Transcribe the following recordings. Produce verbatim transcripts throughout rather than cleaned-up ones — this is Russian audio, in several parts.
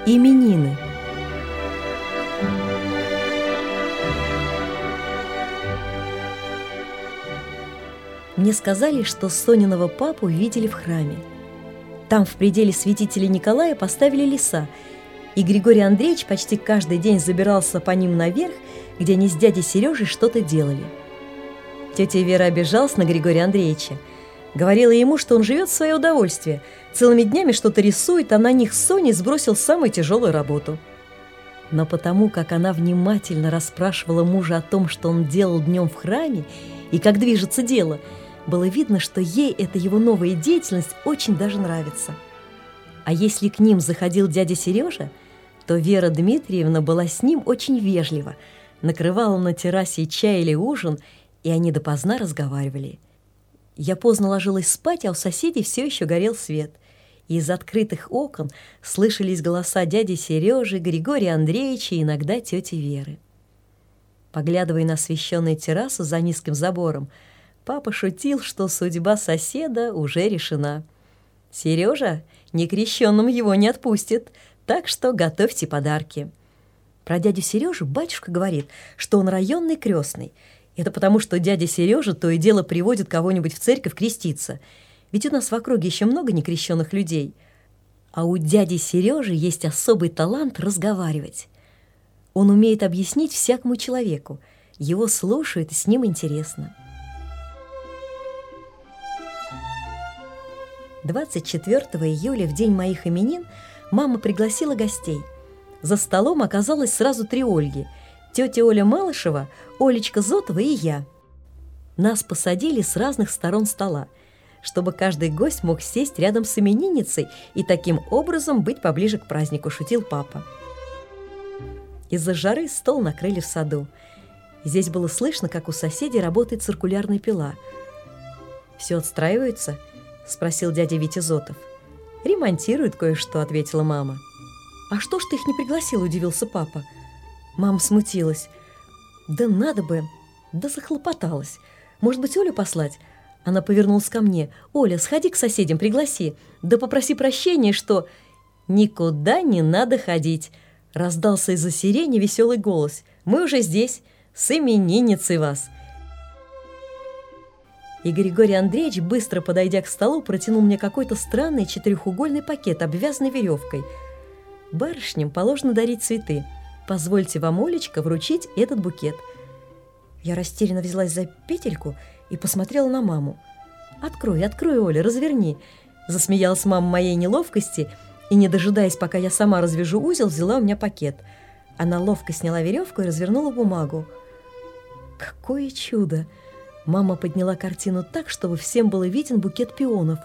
Именины. Мне сказали, что Сониного папу видели в храме. Там в пределе святителя Николая поставили леса, и Григорий Андреевич почти каждый день забирался по ним наверх, где они с дядей Сережей что-то делали. Тетя Вера обижалась на Григория Андреевича, говорила ему, что он живет в свое удовольствие, целыми днями что-то рисует, а на них с Соней сбросил самую тяжелую работу. Но потому, как она внимательно расспрашивала мужа о том, что он делал днем в храме и как движется дело, было видно, что ей эта его новая деятельность очень даже нравится. А если к ним заходил дядя Сережа, то Вера Дмитриевна была с ним очень вежлива, накрывала на террасе чай или ужин, и они допоздна разговаривали. Я поздно ложилась спать, а у соседей все еще горел свет. И из открытых окон слышались голоса дяди Сережи, Григория Андреевича и иногда тети Веры. Поглядывая на освещенную террасу за низким забором, папа шутил, что судьба соседа уже решена. Сережа некрещенным его не отпустит, так что готовьте подарки. Про дядю Сережу батюшка говорит, что он районный крестный. Это потому, что дядя Сережа то и дело приводит кого-нибудь в церковь креститься. Ведь у нас в округе еще много некрещенных людей. А у дяди Сережи есть особый талант разговаривать. Он умеет объяснить всякому человеку. Его слушают, и с ним интересно. двадцать четвёртого июля, в день моих именин, мама пригласила гостей. За столом оказалось сразу три Ольги. Тетя Оля Малышева, Олечка Зотова и я. Нас посадили с разных сторон стола, чтобы каждый гость мог сесть рядом с именинницей и таким образом быть поближе к празднику, шутил папа. Из-за жары стол накрыли в саду. Здесь было слышно, как у соседей работает циркулярная пила. «Все отстраиваются?» – спросил дядя Витя Зотов. «Ремонтируют кое-что», – ответила мама. «А что ж ты их не пригласил?» – удивился папа. Мама смутилась. «Да надо бы!» Да захлопоталась. «Может быть, Олю послать?» Она повернулась ко мне. «Оля, сходи к соседям, пригласи. Да попроси прощения, что...» «Никуда не надо ходить!» Раздался из-за сирени веселый голос. «Мы уже здесь, с именинницей вас!» И Григорий Андреевич, быстро подойдя к столу, протянул мне какой-то странный четырехугольный пакет, обвязанный веревкой. «Барышням положено дарить цветы. Позвольте вам, Олечка, вручить этот букет». Я растерянно взялась за петельку и посмотрела на маму. «Открой, открой, Оля, разверни!» Засмеялась мама моей неловкости и, не дожидаясь, пока я сама развяжу узел, взяла у меня пакет. Она ловко сняла веревку и развернула бумагу. Какое чудо! Мама подняла картину так, чтобы всем было виден букет пионов.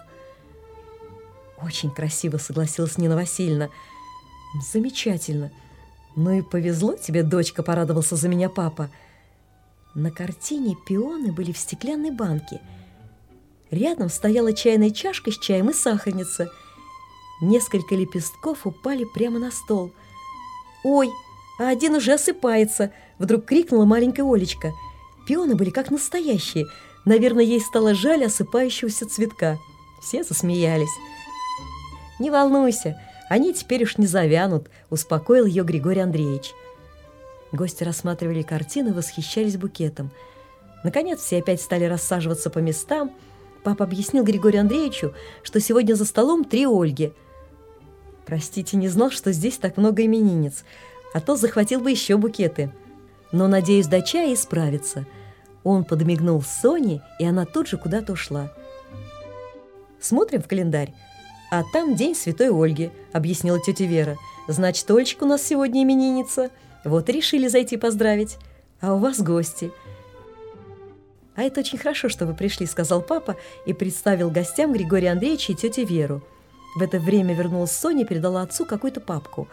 «Очень красиво», — согласилась Нина Васильевна. «Замечательно. Ну и повезло тебе, дочка», — порадовался за меня папа. На картине пионы были в стеклянной банке. Рядом стояла чайная чашка с чаем и сахарница. Несколько лепестков упали прямо на стол. «Ой, а один уже осыпается!» — вдруг крикнула маленькая Олечка. Пионы были как настоящие. Наверное, ей стало жаль осыпающегося цветка. Все засмеялись. «Не волнуйся, они теперь уж не завянут», — успокоил ее Григорий Андреевич. Гости рассматривали картины и восхищались букетом. Наконец все опять стали рассаживаться по местам. Папа объяснил Григорию Андреевичу, что сегодня за столом три Ольги. «Простите, не знал, что здесь так много именинниц, а то захватил бы еще букеты. Но, надеюсь, до чая исправится». Он подмигнул Соне, и она тут же куда-то ушла. «Смотрим в календарь. А там день Святой Ольги», — объяснила тетя Вера. «Значит, Олечка у нас сегодня именинница. Вот и решили зайти поздравить. А у вас гости». «А это очень хорошо, что вы пришли», — сказал папа и представил гостям Григория Андреевича и тетю Веру. В это время вернулась Соня и передала отцу какую-то папку.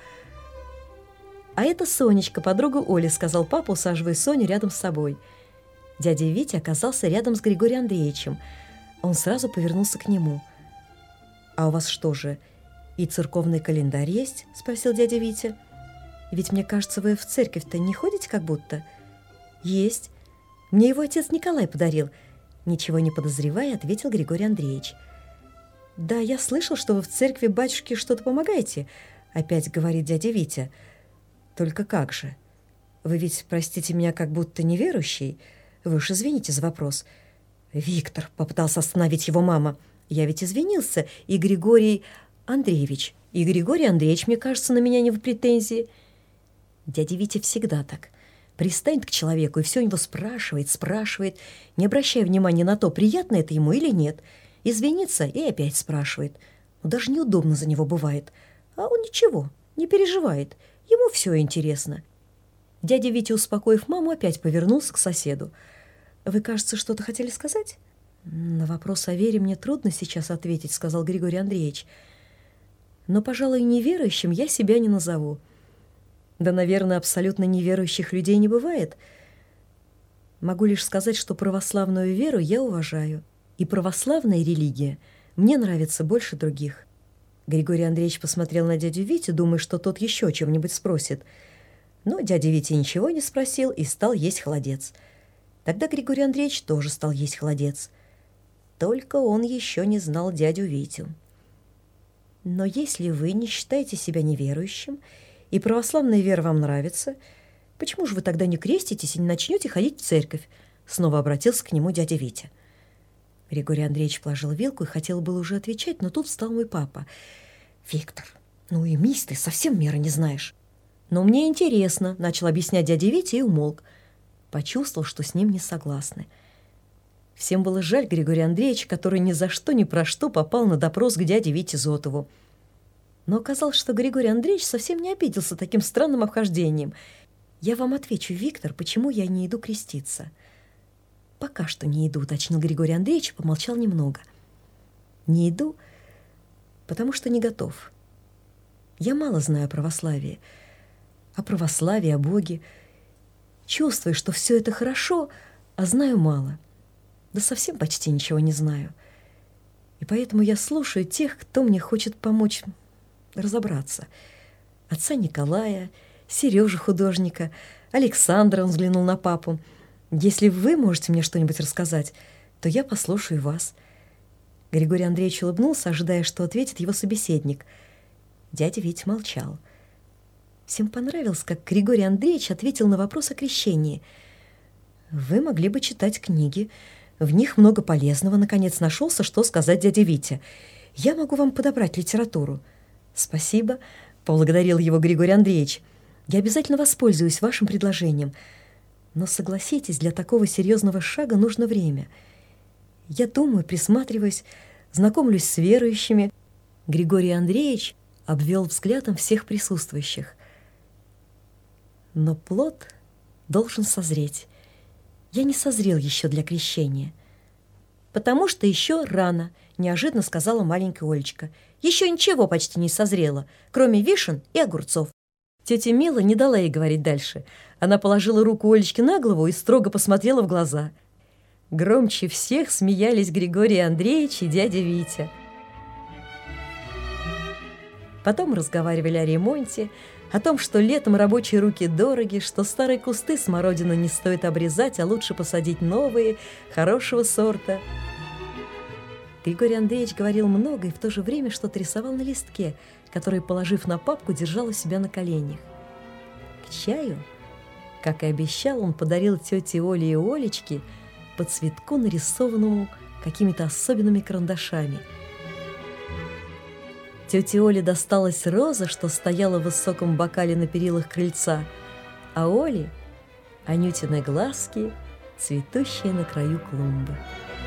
«А это Сонечка, подруга Оли», — сказал папа, усаживая Соню рядом с собой. Дядя Витя оказался рядом с Григорием Андреевичем. Он сразу повернулся к нему. «А у вас что же, и церковный календарь есть?» — спросил дядя Витя. «Ведь, мне кажется, вы в церковь-то не ходите как будто?» «Есть. Мне его отец Николай подарил», — ничего не подозревая, ответил Григорий Андреевич. «Да, я слышал, что вы в церкви батюшке что-то помогаете. — опять говорит дядя Витя. «Только как же? Вы ведь, простите меня, как будто неверующий? Вы уж извините за вопрос». «Виктор», — попытался остановить его мама, — «я ведь извинился, и Григорий Андреевич, и Григорий Андреевич, мне кажется, на меня не в претензии». Дядя Витя всегда так. Пристанет к человеку и все у него спрашивает, спрашивает, не обращая внимания на то, приятно это ему или нет. Извинится и опять спрашивает. Но даже неудобно за него бывает. А он ничего, не переживает. Ему все интересно. Дядя Витя, успокоив маму, опять повернулся к соседу. «Вы, кажется, что-то хотели сказать?» «На вопрос о вере мне трудно сейчас ответить», — сказал Григорий Андреевич. «Но, пожалуй, неверующим я себя не назову. Да, наверное, абсолютно неверующих людей не бывает. Могу лишь сказать, что православную веру я уважаю, и православная религия мне нравится больше других». Григорий Андреевич посмотрел на дядю Витю, думая, что тот еще о чем-нибудь спросит. Но дядя Витя ничего не спросил и стал есть холодец. Тогда Григорий Андреевич тоже стал есть холодец. Только он еще не знал дядю Витю. «Но если вы не считаете себя неверующим, и православная вера вам нравится, почему же вы тогда не креститесь и не начнете ходить в церковь?» Снова обратился к нему дядя Витя. Григорий Андреевич положил вилку и хотел было уже отвечать, но тут встал мой папа. «Виктор, ну и мисс ты, совсем меры не знаешь». «Но мне интересно», — начал объяснять дядя Витя и умолк. Почувствовал, что с ним не согласны. Всем было жаль Григория Андреевича, который ни за что ни про что попал на допрос к дяде Вите Зотову. Но оказалось, что Григорий Андреевич совсем не обиделся таким странным обхождением. «Я вам отвечу, Виктор, почему я не иду креститься». «Пока что не иду», — уточнил Григорий Андреевич и помолчал немного. «Не иду, потому что не готов. Я мало знаю о православии, о православии, о Боге. Чувствую, что все это хорошо, а знаю мало. Да совсем почти ничего не знаю. И поэтому я слушаю тех, кто мне хочет помочь разобраться. Отца Николая, Сережу художника, Александра», — он взглянул на папу. «Если вы можете мне что-нибудь рассказать, то я послушаю вас». Григорий Андреевич улыбнулся, ожидая, что ответит его собеседник. Дядя Витя молчал. Всем понравилось, как Григорий Андреевич ответил на вопрос о крещении. «Вы могли бы читать книги. В них много полезного». Наконец нашелся, что сказать дядя Витя. «Я могу вам подобрать литературу». «Спасибо», — поблагодарил его Григорий Андреевич. «Я обязательно воспользуюсь вашим предложением. Но согласитесь, для такого серьезного шага нужно время. Я думаю, присматриваюсь, знакомлюсь с верующими». Григорий Андреевич обвел взглядом всех присутствующих. «Но плод должен созреть. Я не созрел еще для крещения». «Потому что еще рано», — неожиданно сказала маленькая Олечка. «Еще ничего почти не созрело, кроме вишен и огурцов». Тетя Мила не дала ей говорить дальше. Она положила руку Олечке на голову и строго посмотрела в глаза. Громче всех смеялись Григорий Андреевич и дядя Витя. Потом разговаривали о ремонте, о том, что летом рабочие руки дороги, что старые кусты смородины не стоит обрезать, а лучше посадить новые, хорошего сорта. Григорий Андреевич говорил много и в то же время что-то рисовал на листке, который, положив на папку, держал у себя на коленях. К чаю, как и обещал, он подарил тете Оле и Олечке по цветку, нарисованному какими-то особенными карандашами. Тете Оле досталась роза, что стояла в высоком бокале на перилах крыльца, а Оле — Анютины глазки, цветущие на краю клумбы.